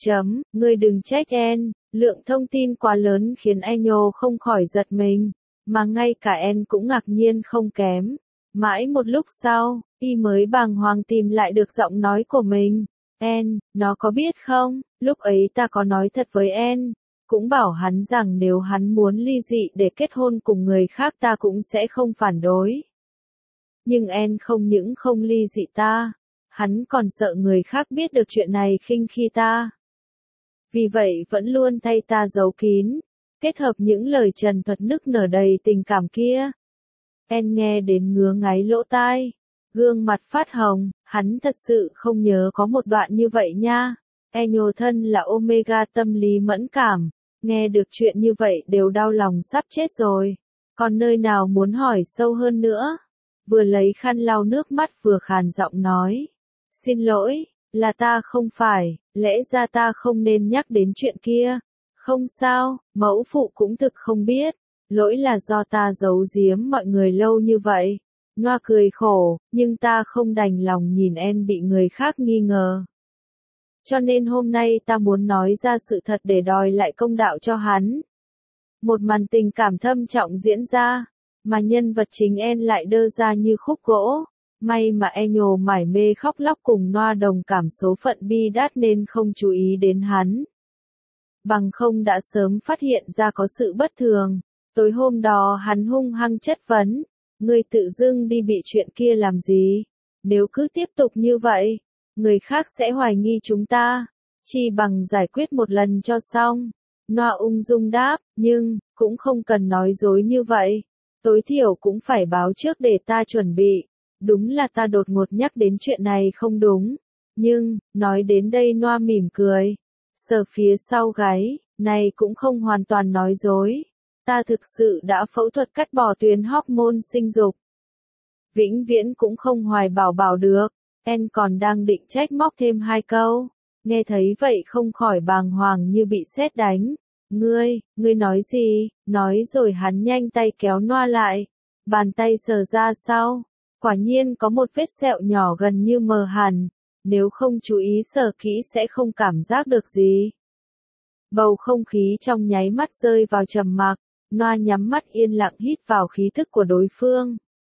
Ngươi đừng trách En, lượng thông tin quá lớn khiến Enyo không khỏi giật mình, mà ngay cả En cũng ngạc nhiên không kém. Mãi một lúc sau, y mới bàng hoàng tìm lại được giọng nói của mình. En, nó có biết không, lúc ấy ta có nói thật với En, cũng bảo hắn rằng nếu hắn muốn ly dị để kết hôn cùng người khác ta cũng sẽ không phản đối. Nhưng En không những không ly dị ta, hắn còn sợ người khác biết được chuyện này khinh khi ta. Vì vậy vẫn luôn thay ta giấu kín, kết hợp những lời trần thuật nức nở đầy tình cảm kia. En nghe đến ngứa ngáy lỗ tai, gương mặt phát hồng, hắn thật sự không nhớ có một đoạn như vậy nha. Enyo thân là Omega tâm lý mẫn cảm, nghe được chuyện như vậy đều đau lòng sắp chết rồi, còn nơi nào muốn hỏi sâu hơn nữa. Vừa lấy khăn lau nước mắt vừa khàn giọng nói, xin lỗi, là ta không phải, lẽ ra ta không nên nhắc đến chuyện kia. Không sao, mẫu phụ cũng thực không biết, lỗi là do ta giấu giếm mọi người lâu như vậy. Noa cười khổ, nhưng ta không đành lòng nhìn En bị người khác nghi ngờ. Cho nên hôm nay ta muốn nói ra sự thật để đòi lại công đạo cho hắn. Một màn tình cảm thâm trọng diễn ra, mà nhân vật chính En lại đơ ra như khúc gỗ. May mà Enyo mải mê khóc lóc cùng Noa đồng cảm số phận bi đát nên không chú ý đến hắn. Bằng không đã sớm phát hiện ra có sự bất thường. Tối hôm đó hắn hung hăng chất vấn, ngươi tự dưng đi bị chuyện kia làm gì? Nếu cứ tiếp tục như vậy, người khác sẽ hoài nghi chúng ta. Chỉ bằng giải quyết một lần cho xong. Noa ung dung đáp, nhưng cũng không cần nói dối như vậy. Tối thiểu cũng phải báo trước để ta chuẩn bị. Đúng là ta đột ngột nhắc đến chuyện này không đúng. Nhưng, nói đến đây Noa mỉm cười. Sờ phía sau gáy, này cũng không hoàn toàn nói dối. Ta thực sự đã phẫu thuật cắt bỏ tuyến hormone sinh dục. Vĩnh viễn cũng không hoài bảo bảo được. En còn đang định trách móc thêm 2 câu. Nghe thấy vậy không khỏi bàng hoàng như bị sét đánh. Ngươi nói gì? Nói rồi hắn nhanh tay kéo Noa lại. Bàn tay sờ ra sau. Quả nhiên có một vết sẹo nhỏ gần như mờ hẳn. Nếu không chú ý sờ kỹ sẽ không cảm giác được gì. Bầu không khí trong nháy mắt rơi vào trầm mặc. Noa nhắm mắt yên lặng hít vào khí thức của đối phương.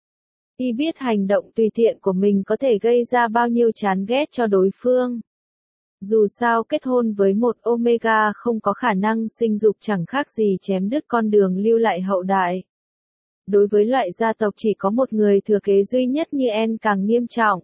Y biết hành động tùy tiện của mình có thể gây ra bao nhiêu chán ghét cho đối phương. Dù sao kết hôn với một Omega không có khả năng sinh dục chẳng khác gì chém đứt con đường lưu lại hậu đại. Đối với loại gia tộc chỉ có một người thừa kế duy nhất như En càng nghiêm trọng.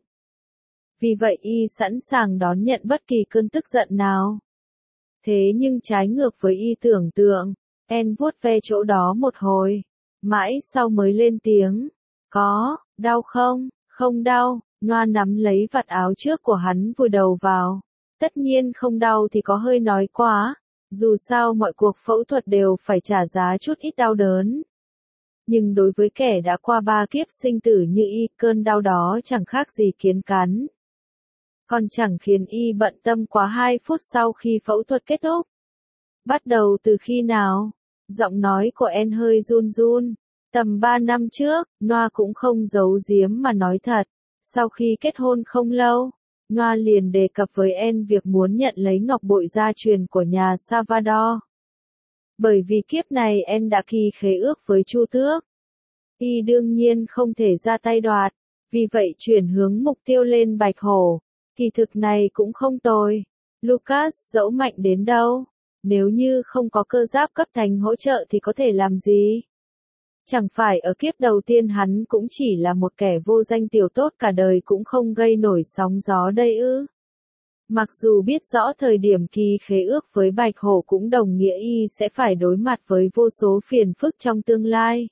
Vì vậy Y sẵn sàng đón nhận bất kỳ cơn tức giận nào. Thế nhưng trái ngược với Y tưởng tượng, En vuốt ve chỗ đó một hồi. Mãi sau mới lên tiếng. Có, đau không? Không đau. Noa nắm lấy vạt áo trước của hắn vùi đầu vào. Tất nhiên không đau thì có hơi nói quá. Dù sao mọi cuộc phẫu thuật đều phải trả giá chút ít đau đớn. Nhưng đối với kẻ đã qua 3 kiếp sinh tử như Y, cơn đau đó chẳng khác gì kiến cắn. Còn chẳng khiến Y bận tâm quá 2 phút sau khi phẫu thuật kết thúc. Bắt đầu từ khi nào? Giọng nói của En hơi run run. Tầm 3 năm trước, Noa cũng không giấu giếm mà nói thật. Sau khi kết hôn không lâu, Noa liền đề cập với En việc muốn nhận lấy ngọc bội gia truyền của nhà Salvador. Bởi vì kiếp này En đã ký khế ước với Chu Tước. Y đương nhiên không thể ra tay đoạt, vì vậy chuyển hướng mục tiêu lên Bạch Hổ. Kỳ thực này cũng không tồi. Lucas dẫu mạnh đến đâu, nếu như không có cơ giáp cấp thành hỗ trợ thì có thể làm gì? Chẳng phải ở kiếp đầu tiên hắn cũng chỉ là một kẻ vô danh tiểu tốt cả đời cũng không gây nổi sóng gió đây ư? Mặc dù biết rõ thời điểm ký khế ước với Bạch Hổ cũng đồng nghĩa Y sẽ phải đối mặt với vô số phiền phức trong tương lai.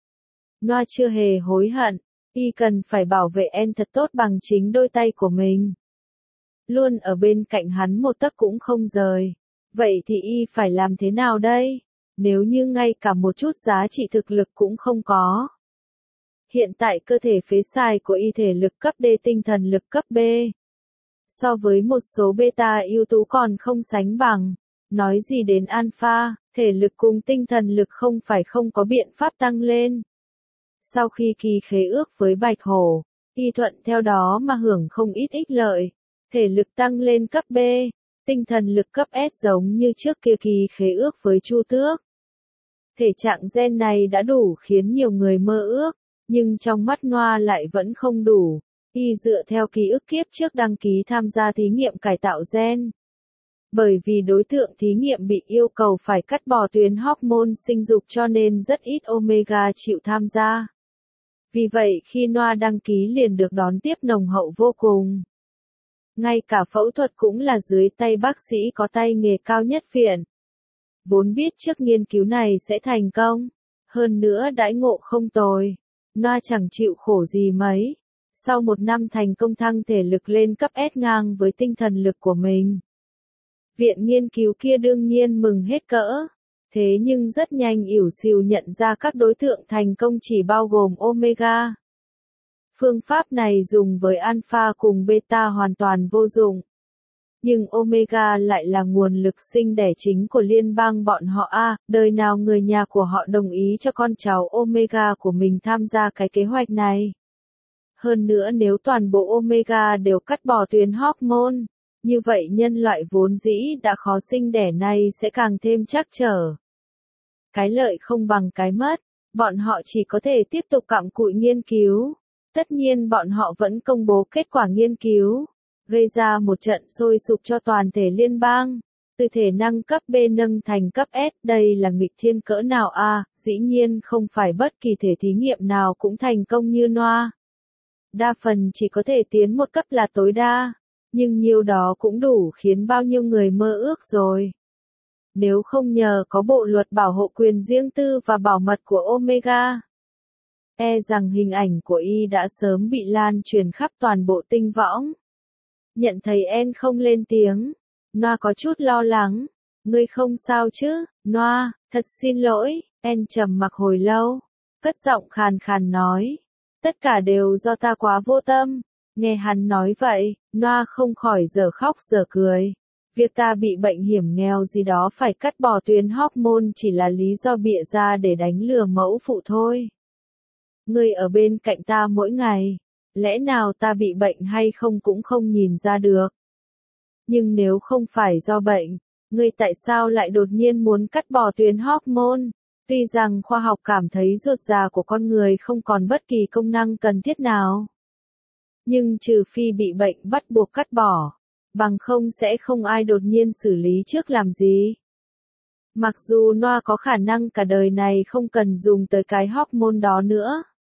Noa chưa hề hối hận, Y cần phải bảo vệ En thật tốt bằng chính đôi tay của mình. Luôn ở bên cạnh hắn một tấc cũng không rời. Vậy thì Y phải làm thế nào đây? Nếu như ngay cả một chút giá trị thực lực cũng không có. Hiện tại cơ thể phế xài của Y thể lực cấp D, tinh thần lực cấp B. So với một số beta ưu tú còn không sánh bằng. Nói gì đến alpha, thể lực cùng tinh thần lực không phải không có biện pháp tăng lên. Sau khi ký khế ước với Bạch Hổ, Y thuận theo đó mà hưởng không ít ích lợi. Thể lực tăng lên cấp B, tinh thần lực cấp S giống như trước kia ký khế ước với Chu Tước. Thể trạng gen này đã đủ khiến nhiều người mơ ước, nhưng trong mắt Noa lại vẫn không đủ. Y dựa theo ký ức kiếp trước đăng ký tham gia thí nghiệm cải tạo gen. Bởi vì đối tượng thí nghiệm bị yêu cầu phải cắt bỏ tuyến hormone sinh dục cho nên rất ít Omega chịu tham gia. Vì vậy khi Noa đăng ký liền được đón tiếp nồng hậu vô cùng. Ngay cả phẫu thuật cũng là dưới tay bác sĩ có tay nghề cao nhất viện. Vốn biết trước nghiên cứu này sẽ thành công. Hơn nữa đãi ngộ không tồi. Noa chẳng chịu khổ gì mấy. Sau 1 năm thành công thăng thể lực lên cấp S ngang với tinh thần lực của mình. Viện nghiên cứu kia đương nhiên mừng hết cỡ. Thế nhưng rất nhanh ỉu xìu nhận ra các đối tượng thành công chỉ bao gồm Omega. Phương pháp này dùng với alpha cùng beta hoàn toàn vô dụng. Nhưng Omega lại là nguồn lực sinh đẻ chính của liên bang bọn họ A, đời nào người nhà của họ đồng ý cho con cháu Omega của mình tham gia cái kế hoạch này. Hơn nữa nếu toàn bộ Omega đều cắt bỏ tuyến hormone, như vậy nhân loại vốn dĩ đã khó sinh đẻ này sẽ càng thêm trắc trở. Cái lợi không bằng cái mất, bọn họ chỉ có thể tiếp tục cặm cụi nghiên cứu. Tất nhiên bọn họ vẫn công bố kết quả nghiên cứu, gây ra một trận sôi sục cho toàn thể liên bang. Từ thể năng cấp B nâng thành cấp S, đây là nghịch thiên cỡ nào a? Dĩ nhiên không phải bất kỳ thể thí nghiệm nào cũng thành công như Noa. Đa phần chỉ có thể tiến một cấp là tối đa, nhưng nhiều đó cũng đủ khiến bao nhiêu người mơ ước rồi. Nếu không nhờ có bộ luật bảo hộ quyền riêng tư và bảo mật của Omega, E rằng hình ảnh của y đã sớm bị lan truyền khắp toàn bộ tinh võng. Nhận thấy En không lên tiếng, Noa có chút lo lắng. Ngươi không sao chứ, Noa, thật xin lỗi. En trầm mặc hồi lâu, cất giọng khàn khàn nói. Tất cả đều do ta quá vô tâm. Nghe hắn nói vậy, Noa không khỏi dở khóc dở cười. Việc ta bị bệnh hiểm nghèo gì đó phải cắt bỏ tuyến hormone chỉ là lý do bịa ra để đánh lừa mẫu phụ thôi. Ngươi ở bên cạnh ta mỗi ngày, lẽ nào ta bị bệnh hay không cũng không nhìn ra được. Nhưng nếu không phải do bệnh, ngươi tại sao lại đột nhiên muốn cắt bỏ tuyến hormone? Tuy rằng khoa học cảm thấy ruột già của con người không còn bất kỳ công năng cần thiết nào. Nhưng trừ phi bị bệnh bắt buộc cắt bỏ, bằng không sẽ không ai đột nhiên xử lý trước làm gì. Mặc dù Noa có khả năng cả đời này không cần dùng tới cái hormone đó nữa.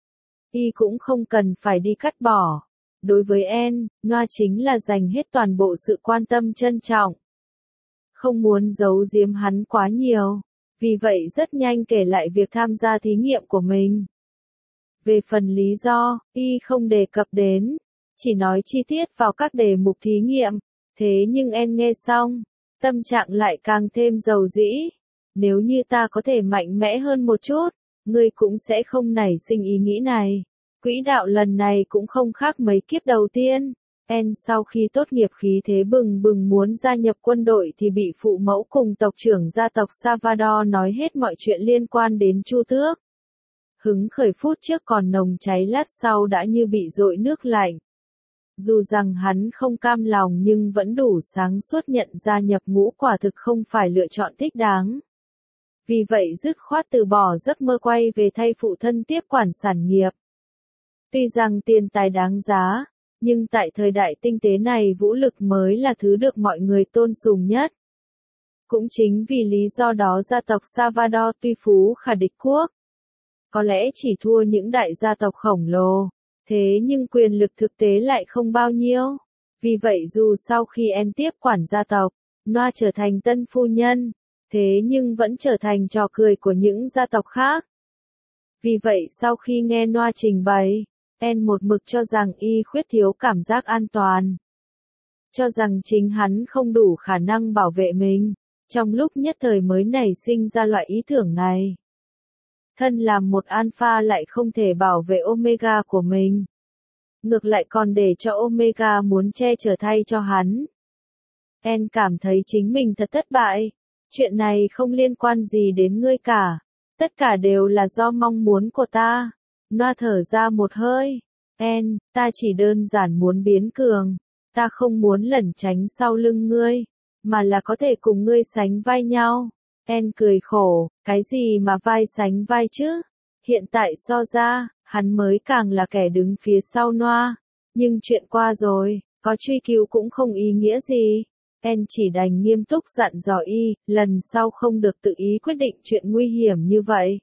Y cũng không cần phải đi cắt bỏ. Đối với En, Noa chính là dành hết toàn bộ sự quan tâm trân trọng. Không muốn giấu giếm hắn quá nhiều. Vì vậy rất nhanh kể lại việc tham gia thí nghiệm của mình. Về phần lý do, Y không đề cập đến. Chỉ nói chi tiết vào các đề mục thí nghiệm. Thế nhưng En nghe xong, tâm trạng lại càng thêm dầu dĩ. Nếu như ta có thể mạnh mẽ hơn một chút, ngươi cũng sẽ không nảy sinh ý nghĩ này. Quỹ đạo lần này cũng không khác mấy kiếp đầu tiên. En sau khi tốt nghiệp khí thế bừng bừng muốn gia nhập quân đội thì bị phụ mẫu cùng tộc trưởng gia tộc Salvador nói hết mọi chuyện liên quan đến Chu Tước. Hứng khởi phút trước còn nồng cháy lát sau đã như bị dội nước lạnh. Dù rằng hắn không cam lòng nhưng vẫn đủ sáng suốt nhận ra nhập ngũ quả thực không phải lựa chọn thích đáng. Vì vậy dứt khoát từ bỏ giấc mơ quay về thay phụ thân tiếp quản sản nghiệp. Tuy rằng tiền tài đáng giá, nhưng tại thời đại tinh tế này vũ lực mới là thứ được mọi người tôn sùng nhất. Cũng chính vì lý do đó gia tộc Salvador tuy phú khả địch quốc. Có lẽ chỉ thua những đại gia tộc khổng lồ, thế nhưng quyền lực thực tế lại không bao nhiêu. Vì vậy dù sau khi En tiếp quản gia tộc, Noa trở thành tân phu nhân, thế nhưng vẫn trở thành trò cười của những gia tộc khác. Vì vậy sau khi nghe Noa trình bày, En một mực cho rằng Y khuyết thiếu cảm giác an toàn. Cho rằng chính hắn không đủ khả năng bảo vệ mình, trong lúc nhất thời mới nảy sinh ra loại ý tưởng này. Thân làm một alpha lại không thể bảo vệ omega của mình. Ngược lại còn để cho omega muốn che chở thay cho hắn. En cảm thấy chính mình thật thất bại. Chuyện này không liên quan gì đến ngươi cả. Tất cả đều là do mong muốn của ta. Noa thở ra một hơi. En, ta chỉ đơn giản muốn biến cường. Ta không muốn lẩn tránh sau lưng ngươi, mà là có thể cùng ngươi sánh vai nhau. En cười khổ, cái gì mà vai sánh vai chứ? Hiện tại so ra, hắn mới càng là kẻ đứng phía sau Noa. Nhưng chuyện qua rồi, có truy cứu cũng không ý nghĩa gì. En chỉ đành nghiêm túc dặn dò Y, lần sau không được tự ý quyết định chuyện nguy hiểm như vậy.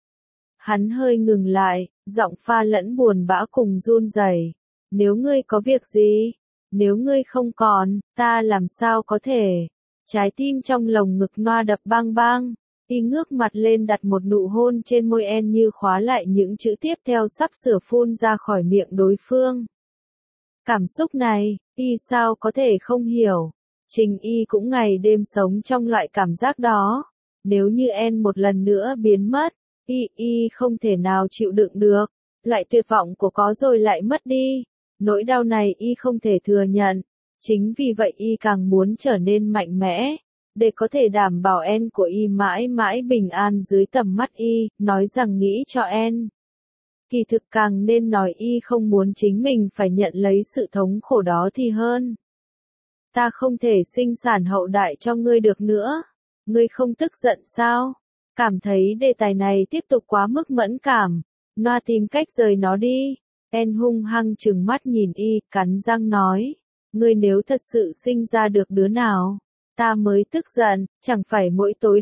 Hắn hơi ngừng lại, giọng pha lẫn buồn bã cùng run rẩy. Nếu ngươi có việc gì? Nếu ngươi không còn, ta làm sao có thể? Trái tim trong lồng ngực Noa đập bang bang. Y ngước mặt lên đặt một nụ hôn trên môi En như khóa lại những chữ tiếp theo sắp sửa phun ra khỏi miệng đối phương. Cảm xúc này, Y sao có thể không hiểu. Chính Y cũng ngày đêm sống trong loại cảm giác đó. Nếu như En một lần nữa biến mất, Y không thể nào chịu đựng được. Loại tuyệt vọng của có rồi lại mất đi. Nỗi đau này Y không thể thừa nhận. Chính vì vậy Y càng muốn trở nên mạnh mẽ. Để có thể đảm bảo En của Y mãi mãi bình an dưới tầm mắt Y, nói rằng nghĩ cho En. Kỳ thực càng nên nói Y không muốn chính mình phải nhận lấy sự thống khổ đó thì hơn. Ta không thể sinh sản hậu đại cho ngươi được nữa. Ngươi không tức giận sao? Cảm thấy đề tài này tiếp tục quá mức mẫn cảm. Noa tìm cách rời nó đi. En hung hăng trừng mắt nhìn Y, cắn răng nói. Ngươi nếu thật sự sinh ra được đứa nào, ta mới tức giận, chẳng phải mỗi tối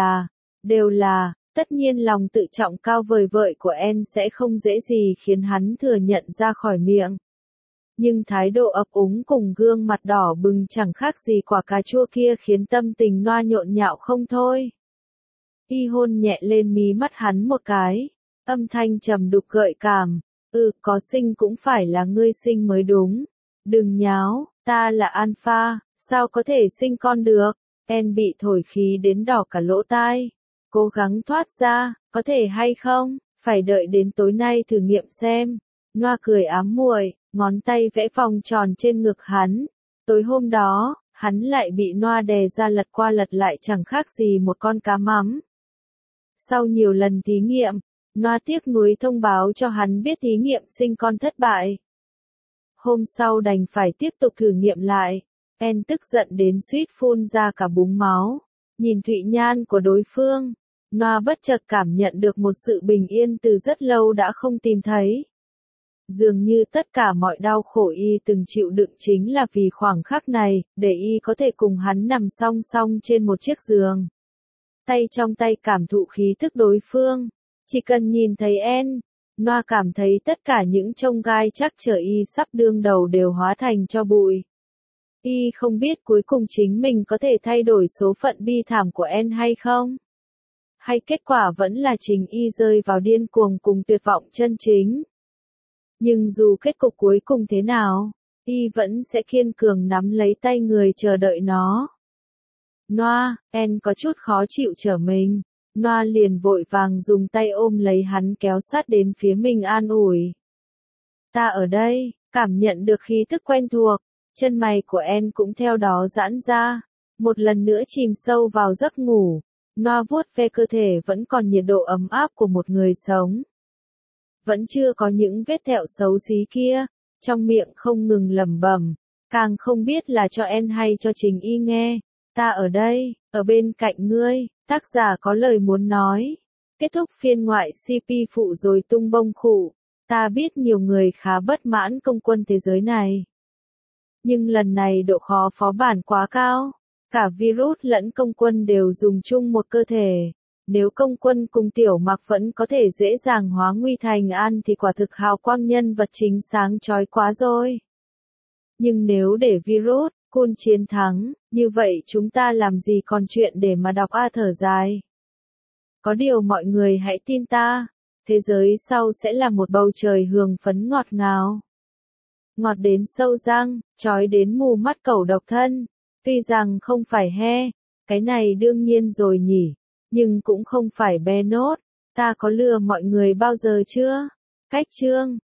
đều là, tất nhiên lòng tự trọng cao vời vợi của En sẽ không dễ gì khiến hắn thừa nhận ra khỏi miệng. Nhưng thái độ ấp úng cùng gương mặt đỏ bừng chẳng khác gì quả cà chua kia khiến tâm tình Noa nhộn nhạo không thôi. Y hôn nhẹ lên mí mắt hắn một cái. Âm thanh trầm đục gợi cảm. Có sinh cũng phải là ngươi sinh mới đúng. Đừng nháo, ta là Alpha, sao có thể sinh con được? En bị thổi khí đến đỏ cả lỗ tai. Cố gắng thoát ra, có thể hay không? Phải đợi đến tối nay thử nghiệm xem. Noa cười ám muội, ngón tay vẽ vòng tròn trên ngực hắn. Tối hôm đó, hắn lại bị Noa đè ra lật qua lật lại chẳng khác gì một con cá mắm. Sau nhiều lần thí nghiệm, Noa tiếc nuối thông báo cho hắn biết thí nghiệm sinh con thất bại. Hôm sau đành phải tiếp tục thử nghiệm lại. En tức giận đến suýt phun ra cả búng máu. Nhìn Thụy Nhan của đối phương, Noa bất chợt cảm nhận được một sự bình yên từ rất lâu đã không tìm thấy. Dường như tất cả mọi đau khổ y từng chịu đựng chính là vì khoảng khắc này, để y có thể cùng hắn nằm song song trên một chiếc giường. Tay trong tay cảm thụ khí thức đối phương. Chỉ cần nhìn thấy En, Noa cảm thấy tất cả những chông gai chắc trở y sắp đương đầu đều hóa thành tro bụi. Y không biết cuối cùng chính mình có thể thay đổi số phận bi thảm của En hay không? Hay kết quả vẫn là chính y rơi vào điên cuồng cùng tuyệt vọng chân chính? Nhưng dù kết cục cuối cùng thế nào, y vẫn sẽ kiên cường nắm lấy tay người chờ đợi nó. Noa, En có chút khó chịu trở mình. Noa liền vội vàng dùng tay ôm lấy hắn kéo sát đến phía mình an ủi. Ta ở đây, cảm nhận được khí thức quen thuộc, chân mày của En cũng theo đó giãn ra. Một lần nữa chìm sâu vào giấc ngủ, Noa vuốt ve cơ thể vẫn còn nhiệt độ ấm áp của một người sống. Vẫn chưa có những vết thẹo xấu xí kia, trong miệng không ngừng lẩm bẩm, càng không biết là cho En hay cho chính y nghe. Ta ở đây, ở bên cạnh ngươi, tác giả có lời muốn nói. Kết thúc phiên ngoại CP phụ rồi tung bông khụ. Ta biết nhiều người khá bất mãn công quân thế giới này. Nhưng lần này độ khó phó bản quá cao. Cả virus lẫn công quân đều dùng chung một cơ thể. Nếu công quân cùng tiểu mặc vẫn có thể dễ dàng hóa nguy thành an thì quả thực hào quang nhân vật chính sáng chói quá rồi. Nhưng nếu để virus, Kun chiến thắng, như vậy chúng ta làm gì còn chuyện để mà đọc thở dài. Có điều mọi người hãy tin ta, thế giới sau sẽ là một bầu trời hương phấn ngọt ngào. Ngọt đến sâu răng, chói đến mù mắt cẩu độc thân. Tuy rằng không phải he, cái này đương nhiên rồi nhỉ, nhưng cũng không phải be nốt. Ta có lừa mọi người bao giờ chưa? Cách chương